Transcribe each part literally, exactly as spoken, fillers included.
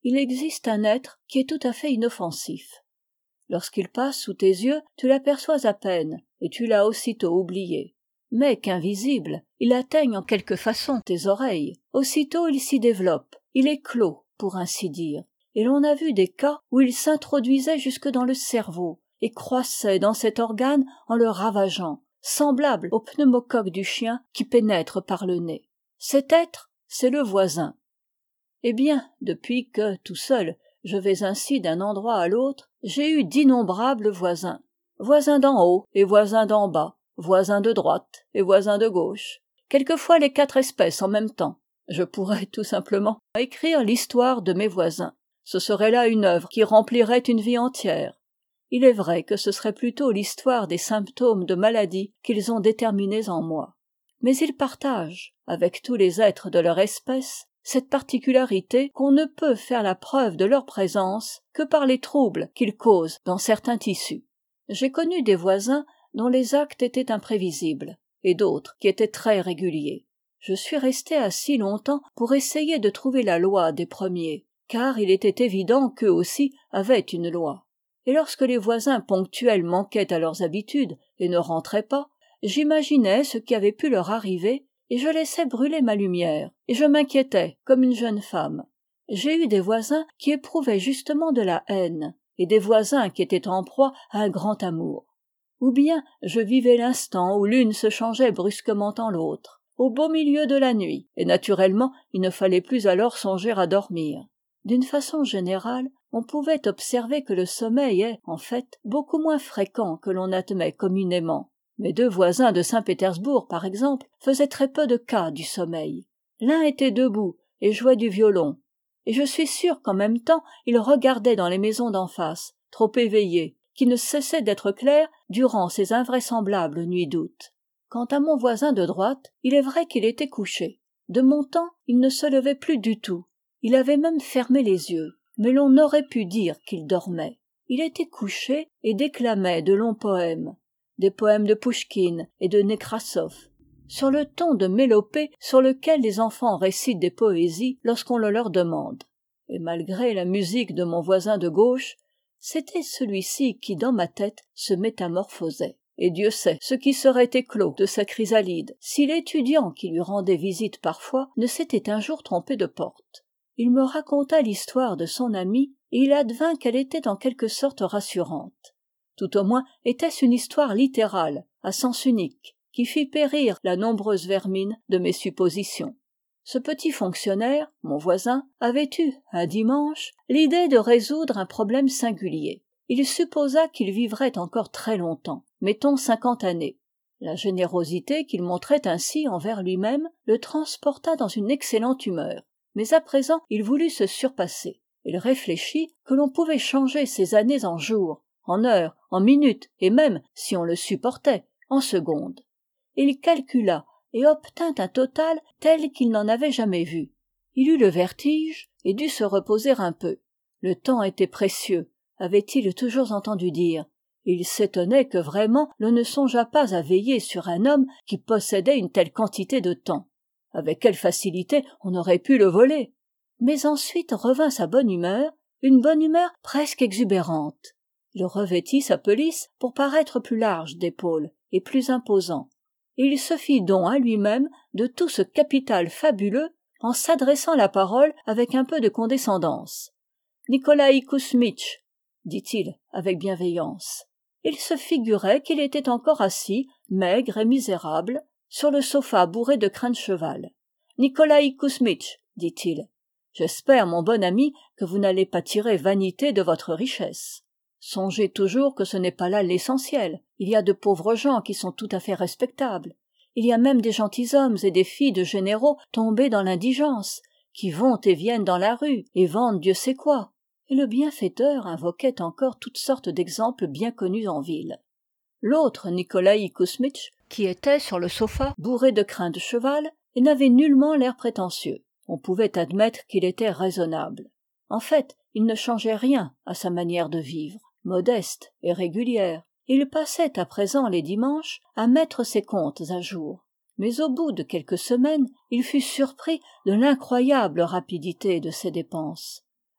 il existe un être qui est tout à fait inoffensif. Lorsqu'il passe sous tes yeux, tu l'aperçois à peine, et tu l'as aussitôt oublié. Mais qu'invisible, il atteigne en quelque façon tes oreilles. Aussitôt il s'y développe, il éclot, pour ainsi dire. Et l'on a vu des cas où il s'introduisait jusque dans le cerveau, et croissait dans cet organe en le ravageant, semblable au pneumocoque du chien qui pénètre par le nez. Cet être, c'est le voisin. Eh bien, depuis que, tout seul, je vais ainsi d'un endroit à l'autre, j'ai eu d'innombrables voisins. Voisins d'en haut et voisins d'en bas, voisins de droite et voisins de gauche. Quelquefois les quatre espèces en même temps. Je pourrais tout simplement écrire l'histoire de mes voisins. Ce serait là une œuvre qui remplirait une vie entière. Il est vrai que ce serait plutôt l'histoire des symptômes de maladie qu'ils ont déterminés en moi. Mais ils partagent, avec tous les êtres de leur espèce, cette particularité qu'on ne peut faire la preuve de leur présence que par les troubles qu'ils causent dans certains tissus. J'ai connu des voisins dont les actes étaient imprévisibles, et d'autres qui étaient très réguliers. Je suis resté assis longtemps pour essayer de trouver la loi des premiers, car il était évident qu'eux aussi avaient une loi. Et lorsque les voisins ponctuels manquaient à leurs habitudes et ne rentraient pas, j'imaginais ce qui avait pu leur arriver, et je laissais brûler ma lumière, et je m'inquiétais comme une jeune femme. J'ai eu des voisins qui éprouvaient justement de la haine, et des voisins qui étaient en proie à un grand amour. Ou bien je vivais l'instant où l'une se changeait brusquement en l'autre, au beau milieu de la nuit, et naturellement il ne fallait plus alors songer à dormir. D'une façon générale, on pouvait observer que le sommeil est, en fait, beaucoup moins fréquent que l'on admet communément. Mes deux voisins de Saint-Pétersbourg, par exemple, faisaient très peu de cas du sommeil. L'un était debout et jouait du violon, et je suis sûr qu'en même temps il regardait dans les maisons d'en face, trop éveillé, qui ne cessaient d'être claires durant ces invraisemblables nuits d'août. Quant à mon voisin de droite, il est vrai qu'il était couché. De mon temps, il ne se levait plus du tout. Il avait même fermé les yeux, mais l'on aurait pu dire qu'il dormait. Il était couché et déclamait de longs poèmes, des poèmes de Pouchkine et de Nekrassov, sur le ton de mélopée sur lequel les enfants récitent des poésies lorsqu'on le leur demande. Et malgré la musique de mon voisin de gauche, c'était celui-ci qui, dans ma tête, se métamorphosait. Et Dieu sait ce qui serait éclos de sa chrysalide si l'étudiant qui lui rendait visite parfois ne s'était un jour trompé de porte. Il me raconta l'histoire de son amie, et il advint qu'elle était en quelque sorte rassurante. Tout au moins était-ce une histoire littérale, à sens unique, qui fit périr la nombreuse vermine de mes suppositions. Ce petit fonctionnaire, mon voisin, avait eu, un dimanche, l'idée de résoudre un problème singulier. Il supposa qu'il vivrait encore très longtemps, mettons cinquante années. La générosité qu'il montrait ainsi envers lui-même le transporta dans une excellente humeur. Mais à présent il voulut se surpasser. Il réfléchit que l'on pouvait changer ses années en jours, en heures, en minutes, et même, si on le supportait, en secondes. Il calcula et obtint un total tel qu'il n'en avait jamais vu. Il eut le vertige et dut se reposer un peu. Le temps était précieux, avait-il toujours entendu dire. Il s'étonnait que vraiment l'on ne songeât pas à veiller sur un homme qui possédait une telle quantité de temps. Avec quelle facilité on aurait pu le voler. Mais ensuite revint sa bonne humeur, une bonne humeur presque exubérante. Il revêtit sa pelisse pour paraître plus large d'épaules et plus imposant. Et il se fit don à lui-même de tout ce capital fabuleux en s'adressant la parole avec un peu de condescendance. « Nikolaï Kouzmitch » dit-il avec bienveillance. Il se figurait qu'il était encore assis, maigre et misérable, sur le sofa bourré de crins de cheval. « Nikolaï Kouzmitch » dit-il. « J'espère, mon bon ami, que vous n'allez pas tirer vanité de votre richesse. Songez toujours que ce n'est pas là l'essentiel. Il y a de pauvres gens qui sont tout à fait respectables. Il y a même des gentilshommes et des filles de généraux tombés dans l'indigence, qui vont et viennent dans la rue et vendent Dieu sait quoi. » Et le bienfaiteur invoquait encore toutes sortes d'exemples bien connus en ville. L'autre, Nikolaï Kouzmitch, qui était sur le sofa, bourré de crins de cheval, et n'avait nullement l'air prétentieux. On pouvait admettre qu'il était raisonnable. En fait, il ne changeait rien à sa manière de vivre, modeste et régulière. Il passait à présent les dimanches à mettre ses comptes à jour. Mais au bout de quelques semaines, il fut surpris de l'incroyable rapidité de ses dépenses.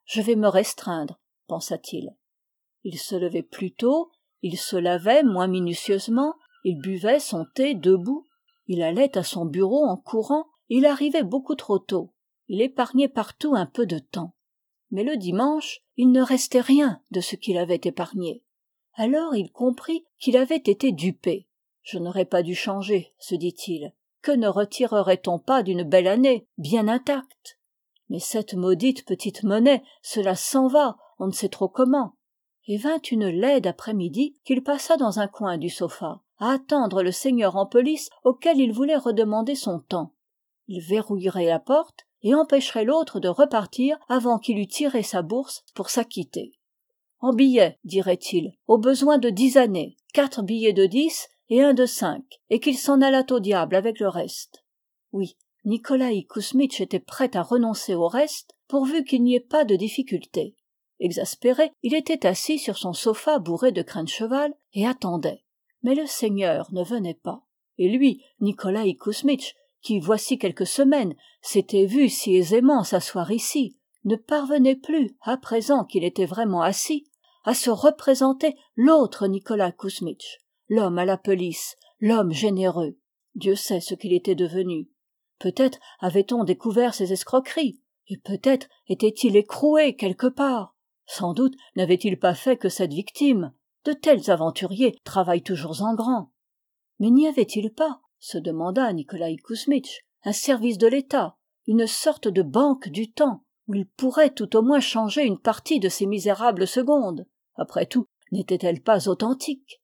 je vais me restreindre, pensa-t-il. Il se levait plus tôt, il se lavait moins minutieusement, il buvait son thé debout, il allait à son bureau en courant, et il arrivait beaucoup trop tôt. Il épargnait partout un peu de temps. Mais le dimanche, il ne restait rien de ce qu'il avait épargné. Alors il comprit qu'il avait été dupé. Je n'aurais pas dû changer, se dit-il. Que ne retirerait-on pas d'une belle année, bien intacte? Mais cette maudite petite monnaie, cela s'en va, on ne sait trop comment. Et vint une laide après-midi qu'il passa dans un coin du sofa, à attendre le seigneur en police auquel il voulait redemander son temps. Il verrouillerait la porte et empêcherait l'autre de repartir avant qu'il eût tiré sa bourse pour s'acquitter. En billets, dirait-il, au besoin de dix années, quatre billets de dix et un de cinq, et qu'il s'en allât au diable avec le reste. Oui, Nikolaï Kouzmitch était prêt à renoncer au reste, pourvu qu'il n'y ait pas de difficulté. Exaspéré, il était assis sur son sofa bourré de crin de cheval et attendait. Mais le seigneur ne venait pas. Et lui, Nikolaï Kouzmitch, qui, voici quelques semaines, s'était vu si aisément s'asseoir ici, ne parvenait plus, à présent qu'il était vraiment assis, à se représenter l'autre Nicolas Kouzmitch, l'homme à la pelisse, l'homme généreux. Dieu sait ce qu'il était devenu. Peut-être avait-on découvert ses escroqueries, et peut-être était-il écroué quelque part. Sans doute n'avait-il pas fait que cette victime. De tels aventuriers travaillent toujours en grand. Mais n'y avait-il pas, se demanda Nikolaï Kouzmitch, un service de l'État, une sorte de banque du temps, où il pourrait tout au moins changer une partie de ces misérables secondes? Après tout, n'était-elle pas authentique?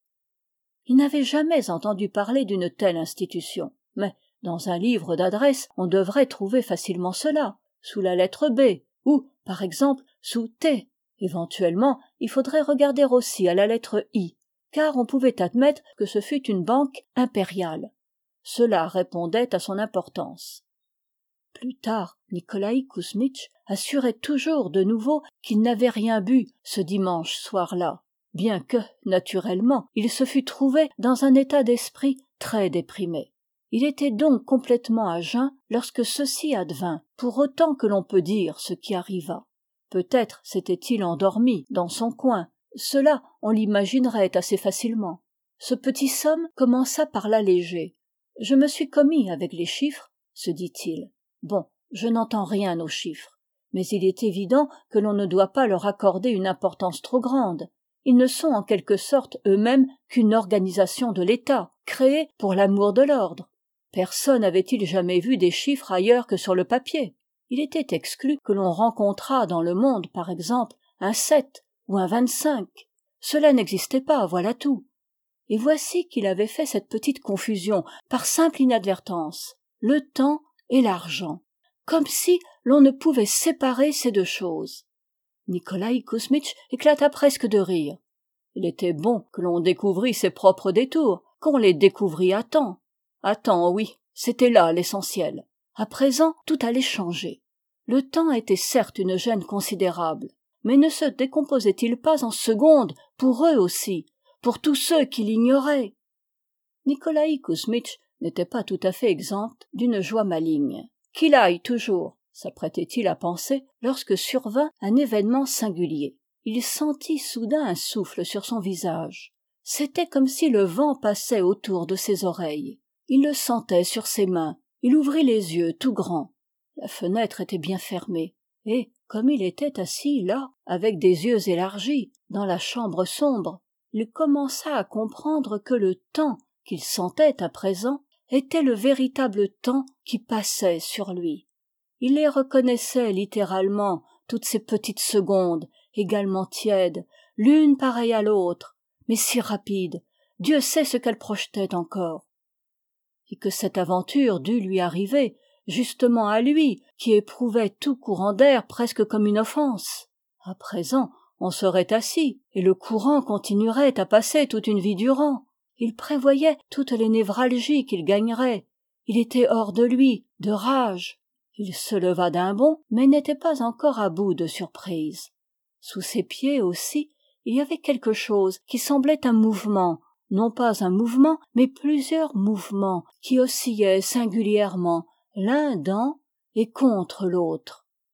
Il n'avait jamais entendu parler d'une telle institution, mais dans un livre d'adresse on devrait trouver facilement cela, sous la lettre B, ou, par exemple, sous T. Éventuellement, il faudrait regarder aussi à la lettre I, car on pouvait admettre que ce fût une banque impériale. Cela répondait à son importance. Plus tard, Nikolaï Kouzmitch assurait toujours de nouveau qu'il n'avait rien bu ce dimanche soir-là, bien que, naturellement, il se fût trouvé dans un état d'esprit très déprimé. Il était donc complètement à jeun lorsque ceci advint, pour autant que l'on peut dire ce qui arriva. Peut-être s'était-il endormi dans son coin, cela on l'imaginerait assez facilement. Ce petit somme commença par l'alléger. « Je me suis commis avec les chiffres, » se dit-il. « Bon, je n'entends rien aux chiffres, mais il est évident que l'on ne doit pas leur accorder une importance trop grande. Ils ne sont en quelque sorte eux-mêmes qu'une organisation de l'État, créée pour l'amour de l'ordre. Personne n'avait-il jamais vu des chiffres ailleurs que sur le papier. Il était exclu que l'on rencontrât dans le monde, par exemple, un sept ou un vingt-cinq. Cela n'existait pas, voilà tout. Et voici qu'il avait fait cette petite confusion par simple inadvertance, le temps et l'argent, comme si l'on ne pouvait séparer ces deux choses. Nikolaï Kouzmitch éclata presque de rire. Il était bon que l'on découvrît ses propres détours, qu'on les découvrît à temps. À temps, oui, c'était là l'essentiel. À présent, tout allait changer. Le temps était certes une gêne considérable, mais ne se décomposait-il pas en secondes pour eux aussi, pour tous ceux qui l'ignoraient? Nikolaï Kouzmitch n'était pas tout à fait exempt d'une joie maligne. Qu'il aille toujours, s'apprêtait-il à penser, lorsque survint un événement singulier. Il sentit soudain un souffle sur son visage. C'était comme si le vent passait autour de ses oreilles. Il le sentait sur ses mains. Il ouvrit les yeux tout grands. La fenêtre était bien fermée, et, comme il était assis là, avec des yeux élargis, dans la chambre sombre, il commença à comprendre que le temps qu'il sentait à présent était le véritable temps qui passait sur lui. Il les reconnaissait littéralement, toutes ces petites secondes, également tièdes, l'une pareille à l'autre, mais si rapides, Dieu sait ce qu'elles projetaient encore. Et que cette aventure dût lui arriver, justement à lui, qui éprouvait tout courant d'air presque comme une offense. À présent, on serait assis, et le courant continuerait à passer toute une vie durant. Il prévoyait toutes les névralgies qu'il gagnerait. Il était hors de lui, de rage. Il se leva d'un bond, mais n'était pas encore à bout de surprise. Sous ses pieds aussi, il y avait quelque chose qui semblait un mouvement, non pas un mouvement, mais plusieurs mouvements qui oscillaient singulièrement, l'un dans et contre l'autre.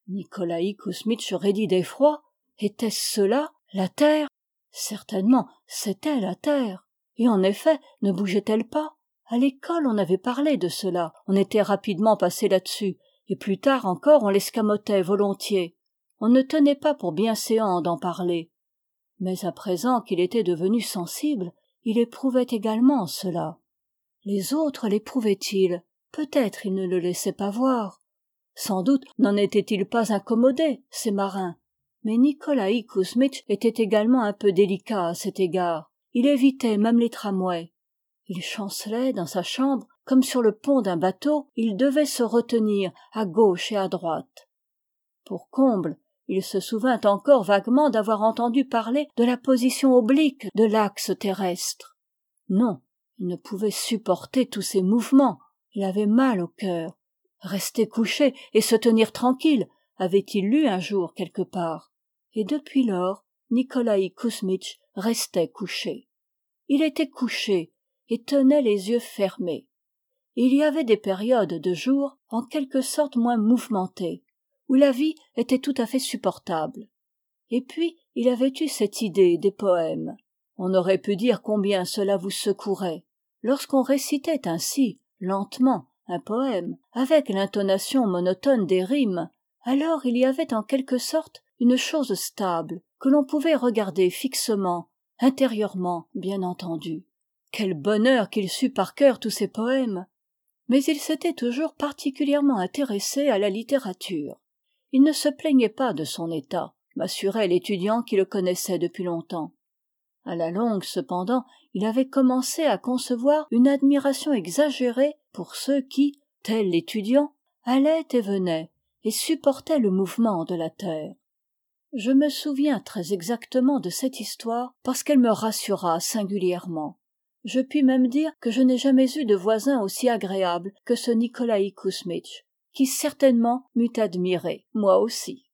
Nikolaï Kouzmitch raidit d'effroi. Était-ce cela, la terre? Certainement, c'était la terre. Et en effet, ne bougeait-elle pas? À l'école, on avait parlé de cela, on était rapidement passé là-dessus, et plus tard encore on l'escamotait volontiers. On ne tenait pas pour bienséant d'en parler. Mais à présent qu'il était devenu sensible, il éprouvait également cela. Les autres l'éprouvaient-ils? Peut-être ils ne le laissaient pas voir. Sans doute n'en étaient-ils pas incommodés, ces marins. Mais Nikolaï Kouzmitch était également un peu délicat à cet égard. Il évitait même les tramways. Il chancelait dans sa chambre comme sur le pont d'un bateau, il devait se retenir à gauche et à droite. Pour comble, il se souvint encore vaguement d'avoir entendu parler de la position oblique de l'axe terrestre. Non, il ne pouvait supporter tous ces mouvements. Il avait mal au cœur. Rester couché et se tenir tranquille, avait-il lu un jour quelque part. Et depuis lors, Nikolaï Kouzmitch restait couché. Il était couché et tenait les yeux fermés. Il y avait des périodes de jour en quelque sorte moins mouvementées, où la vie était tout à fait supportable. Et puis, il avait eu cette idée des poèmes. On aurait pu dire combien cela vous secouerait. Lorsqu'on récitait ainsi, lentement, un poème, avec l'intonation monotone des rimes, alors il y avait en quelque sorte une chose stable, que l'on pouvait regarder fixement, intérieurement, bien entendu. Quel bonheur qu'il sût par cœur tous ces poèmes! Mais il s'était toujours particulièrement intéressé à la littérature. Il ne se plaignait pas de son état, m'assurait l'étudiant qui le connaissait depuis longtemps. À la longue, cependant, il avait commencé à concevoir une admiration exagérée pour ceux qui, tel l'étudiant, allaient et venaient et supportaient le mouvement de la terre. Je me souviens très exactement de cette histoire parce qu'elle me rassura singulièrement. Je puis même dire que je n'ai jamais eu de voisin aussi agréable que ce Nikolaï Kouzmitch, qui certainement m'eût admiré, moi aussi.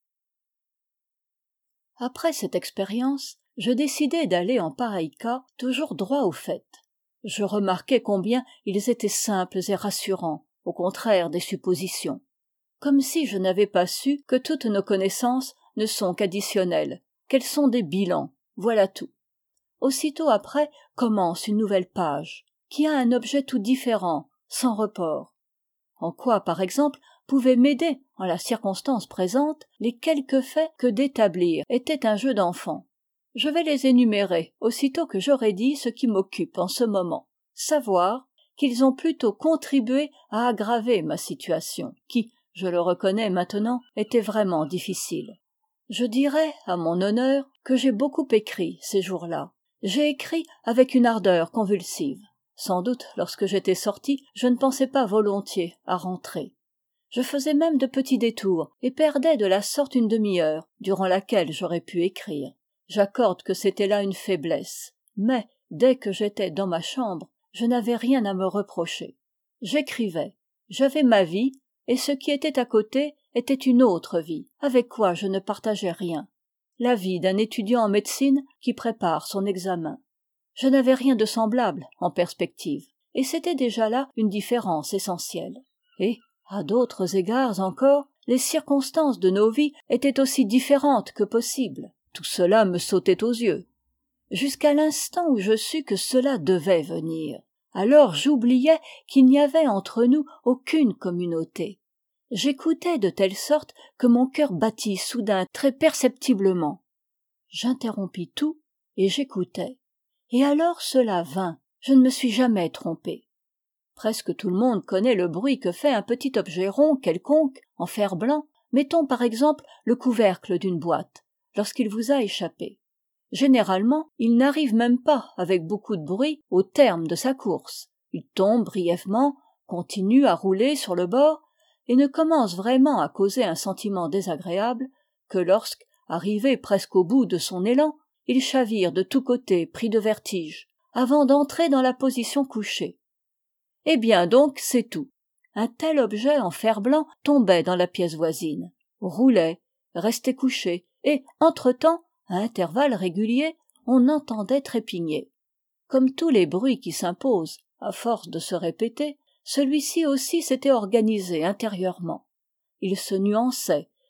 Après cette expérience, je décidai d'aller en pareil cas toujours droit au fait. Je remarquai combien ils étaient simples et rassurants, au contraire des suppositions. Comme si je n'avais pas su que toutes nos connaissances ne sont qu'additionnelles, qu'elles sont des bilans, voilà tout. Aussitôt après commence une nouvelle page, qui a un objet tout différent, sans report. En quoi, par exemple, pouvaient m'aider, en la circonstance présente, les quelques faits que d'établir était un jeu d'enfant. Je vais les énumérer aussitôt que j'aurai dit ce qui m'occupe en ce moment, savoir qu'ils ont plutôt contribué à aggraver ma situation, qui, je le reconnais maintenant, était vraiment difficile. Je dirais, à mon honneur, que j'ai beaucoup écrit ces jours-là. J'ai écrit avec une ardeur convulsive. Sans doute, lorsque j'étais sorti, je ne pensais pas volontiers à rentrer. Je faisais même de petits détours et perdais de la sorte une demi-heure, durant laquelle j'aurais pu écrire. J'accorde que c'était là une faiblesse. Mais, dès que j'étais dans ma chambre, je n'avais rien à me reprocher. J'écrivais. J'avais ma vie, et ce qui était à côté était une autre vie, avec quoi je ne partageais rien. La vie d'un étudiant en médecine qui prépare son examen. Je n'avais rien de semblable en perspective, et c'était déjà là une différence essentielle. Et, à d'autres égards encore, les circonstances de nos vies étaient aussi différentes que possible. Tout cela me sautait aux yeux. Jusqu'à l'instant où je sus que cela devait venir. Alors j'oubliais qu'il n'y avait entre nous aucune communauté. J'écoutais de telle sorte que mon cœur battit soudain très perceptiblement. J'interrompis tout et j'écoutais. Et alors cela vint, je ne me suis jamais trompé. Presque tout le monde connaît le bruit que fait un petit objet rond quelconque, en fer blanc, mettons par exemple le couvercle d'une boîte, lorsqu'il vous a échappé. Généralement, il n'arrive même pas avec beaucoup de bruit au terme de sa course. Il tombe brièvement, continue à rouler sur le bord, et ne commence vraiment à causer un sentiment désagréable que lorsque, arrivé presque au bout de son élan, il chavire de tous côtés pris de vertige, avant d'entrer dans la position couchée. Eh bien donc, c'est tout. Un tel objet en fer blanc tombait dans la pièce voisine, roulait, restait couché, et, entre-temps, à intervalles réguliers, on entendait trépigner. Comme tous les bruits qui s'imposent, à force de se répéter, celui-ci aussi s'était organisé intérieurement. Il se nuançait,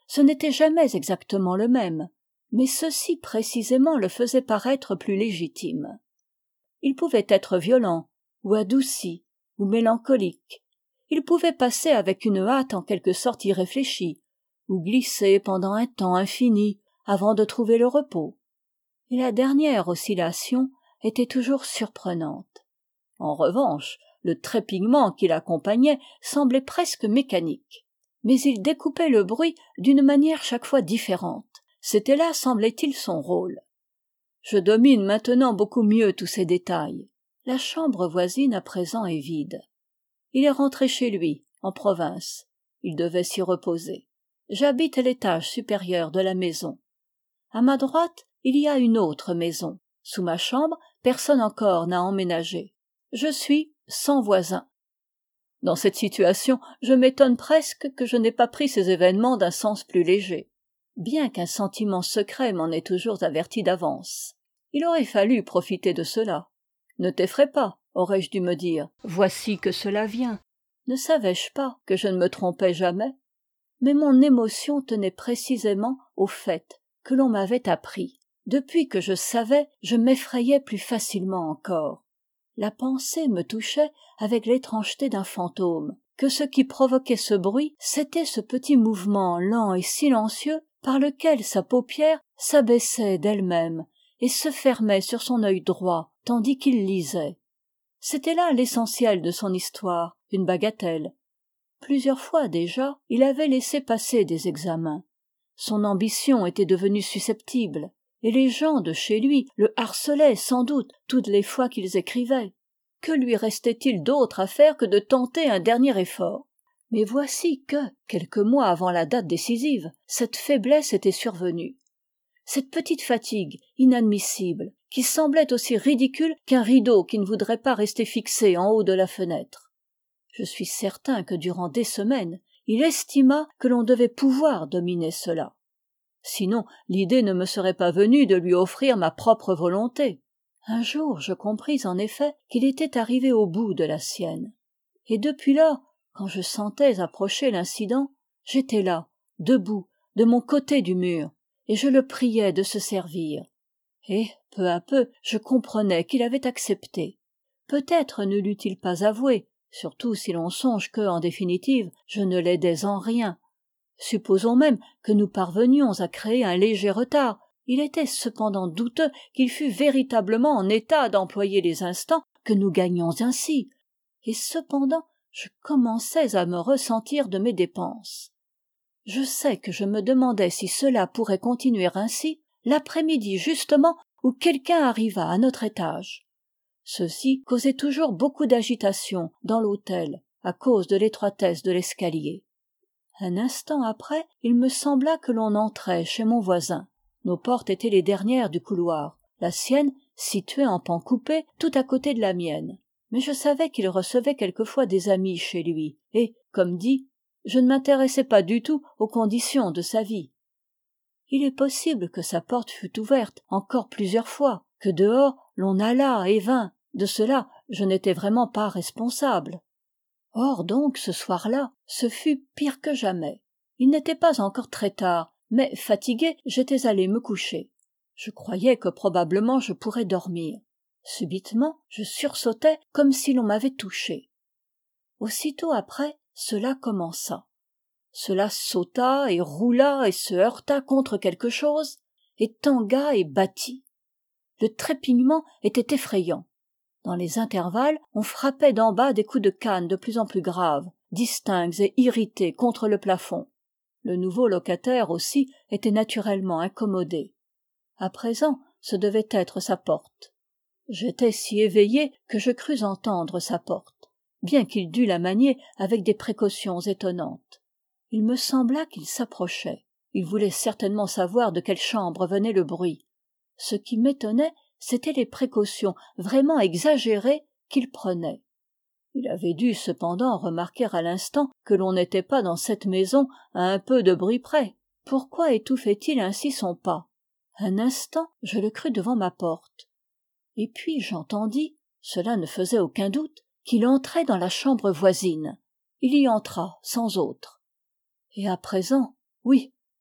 Ce n'était jamais exactement le même, mais ceci précisément le faisait paraître plus légitime. Il pouvait être violent, ou adouci, ou mélancolique. Il pouvait passer avec une hâte en quelque sorte irréfléchie, ou glisser pendant un temps infini avant de trouver le repos. Et la dernière oscillation était toujours surprenante. En revanche, le trépignement qui l'accompagnait semblait presque mécanique. Mais il découpait le bruit d'une manière chaque fois différente. C'était là, semblait-il, son rôle. Je domine maintenant beaucoup mieux tous ces détails. La chambre voisine à présent est vide. Il est rentré chez lui, en province. Il devait s'y reposer. J'habite l'étage supérieur de la maison. À ma droite, il y a une autre maison. Sous ma chambre, personne encore n'a emménagé. Je suis sans voisin. Dans cette situation, je m'étonne presque que je n'ai pas pris ces événements d'un sens plus léger, bien qu'un sentiment secret m'en ait toujours averti d'avance. Il aurait fallu profiter de cela. Ne t'effraie pas, aurais-je dû me dire. Voici que cela vient. Ne savais-je pas que je ne me trompais jamais? Mais mon émotion tenait précisément au fait que l'on m'avait appris. Depuis que je savais, je m'effrayais plus facilement encore. La pensée me touchait avec l'étrangeté d'un fantôme, que ce qui provoquait ce bruit, c'était ce petit mouvement lent et silencieux par lequel sa paupière s'abaissait d'elle-même et se fermait sur son œil droit, tandis qu'il lisait. C'était là l'essentiel de son histoire, une bagatelle. Plusieurs fois déjà, il avait laissé passer des examens. Son ambition était devenue susceptible, et les gens de chez lui le harcelaient sans doute toutes les fois qu'ils écrivaient. Que lui restait-il d'autre à faire que de tenter un dernier effort? Mais voici que, quelques mois avant la date décisive, cette faiblesse était survenue. Cette petite fatigue inadmissible, qui semblait aussi ridicule qu'un rideau qui ne voudrait pas rester fixé en haut de la fenêtre. Je suis certain que durant des semaines, il estima que l'on devait pouvoir dominer cela. Sinon, l'idée ne me serait pas venue de lui offrir ma propre volonté. Un jour, je compris en effet qu'il était arrivé au bout de la sienne. Et depuis lors, quand je sentais approcher l'incident, j'étais là, debout, de mon côté du mur, et je le priais de se servir. Et, peu à peu, je comprenais qu'il avait accepté. Peut-être ne l'eût-il pas avoué, surtout si l'on songe que, en définitive, je ne l'aidais en rien. Supposons même que nous parvenions à créer un léger retard. Il était cependant douteux qu'il fût véritablement en état d'employer les instants que nous gagnions ainsi. Et cependant, je commençais à me ressentir de mes dépenses. Je sais que je me demandais si cela pourrait continuer ainsi l'après-midi justement où quelqu'un arriva à notre étage. Ceci causait toujours beaucoup d'agitation dans l'hôtel à cause de l'étroitesse de l'escalier. Un instant après, il me sembla que l'on entrait chez mon voisin. Nos portes étaient les dernières du couloir, la sienne située en pan coupé tout à côté de la mienne. Mais je savais qu'il recevait quelquefois des amis chez lui, et, comme dit, je ne m'intéressais pas du tout aux conditions de sa vie. Il est possible que sa porte fût ouverte encore plusieurs fois, que dehors l'on allât et vînt. De cela, je n'étais vraiment pas responsable. Or donc, ce soir-là, ce fut pire que jamais. Il n'était pas encore très tard, mais fatigué, j'étais allé me coucher. Je croyais que probablement je pourrais dormir. Subitement, je sursautai comme si l'on m'avait touché. Aussitôt après, cela commença. Cela sauta et roula et se heurta contre quelque chose, et tangua et battit. Le trépignement était effrayant. Dans les intervalles, on frappait d'en bas des coups de canne de plus en plus graves, distincts et irrités contre le plafond. Le nouveau locataire aussi était naturellement incommodé. À présent, ce devait être sa porte. J'étais si éveillé que je crus entendre sa porte, bien qu'il dût la manier avec des précautions étonnantes. Il me sembla qu'il s'approchait. Il voulait certainement savoir de quelle chambre venait le bruit. Ce qui m'étonnait, c'étaient les précautions vraiment exagérées qu'il prenait. Il avait dû cependant remarquer à l'instant que l'on n'était pas dans cette maison à un peu de bruit près. Pourquoi étouffait-il ainsi son pas? Un instant, je le crus devant ma porte. Et puis j'entendis, cela ne faisait aucun doute, qu'il entrait dans la chambre voisine. Il y entra sans autre. Et à présent, oui,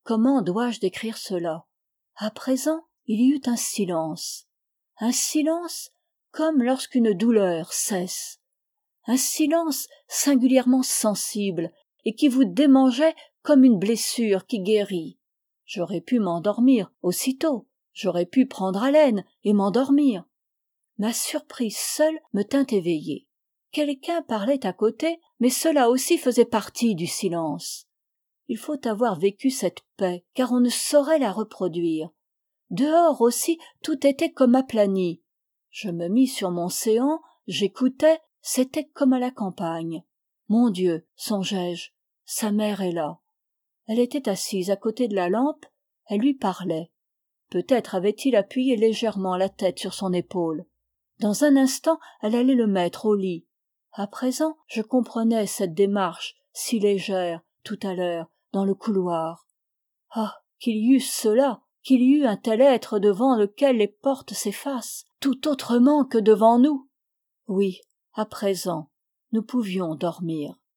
comment dois-je décrire cela? À présent, il y eut un silence. Un silence comme lorsqu'une douleur cesse. Un silence singulièrement sensible et qui vous démangeait comme une blessure qui guérit. J'aurais pu m'endormir aussitôt. J'aurais pu prendre haleine et m'endormir. Ma surprise seule me tint éveillé. Quelqu'un parlait à côté, mais cela aussi faisait partie du silence. Il faut avoir vécu cette paix, car on ne saurait la reproduire. Dehors aussi, tout était comme aplani. Je me mis sur mon séant, j'écoutais, c'était comme à la campagne. Mon Dieu, songeai-je, sa mère est là. Elle était assise à côté de la lampe, elle lui parlait. Peut-être avait-il appuyé légèrement la tête sur son épaule. Dans un instant, elle allait le mettre au lit. À présent, je comprenais cette démarche si légère, tout à l'heure, dans le couloir. Ah, qu'il y eût cela, qu'il y eût un tel être devant lequel les portes s'effacent, tout autrement que devant nous. Oui, à présent, nous pouvions dormir.